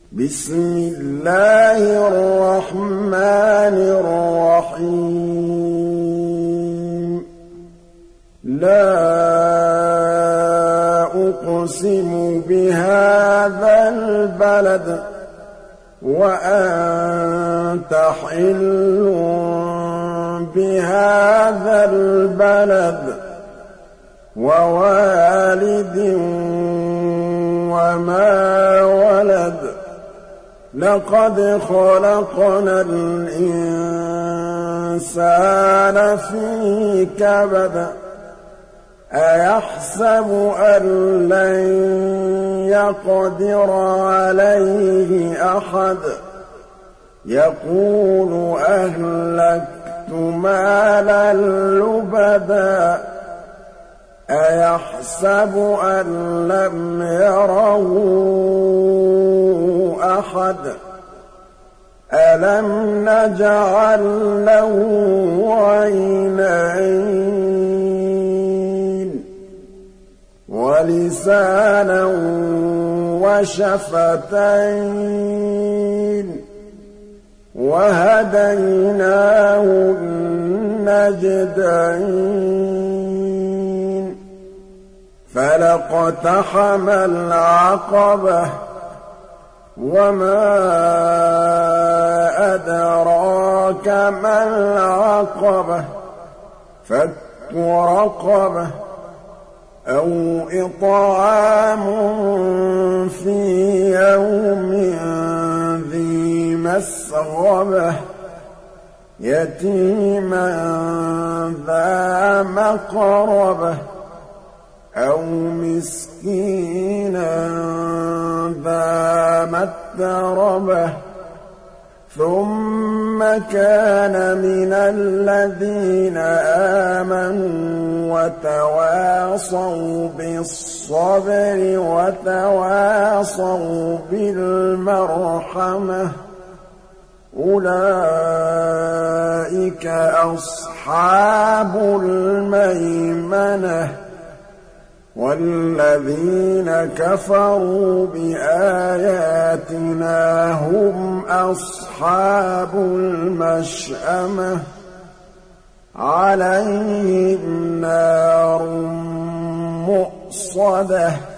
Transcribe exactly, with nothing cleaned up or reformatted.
بسم الله الرحمن الرحيم لا أقسم بهذا البلد وأنت حل بهذا البلد ووالد وما ولد لقد خلقنا الإنسان في كبد أيحسب أن لن يقدر عليه أحد يقول أهلكت مالا لبدا أيحسب أن لم يره أحد ألم نجعل له عينين ولسانا وشفتين وهديناه النجدين فلاقتحم العقبة وما أدراك ما العقبة فك رقبة أو إطعام في يوم ذي مسغبة يتيما ذا مقربة أو مسكينا ذا متربة ثم كان من الذين آمنوا وتواصوا بالصبر وتواصوا بالمرحمة أولئك أصحاب الميمنة والذين كفروا بآياتنا هم أصحاب المشأمة عليهم نار مؤصدة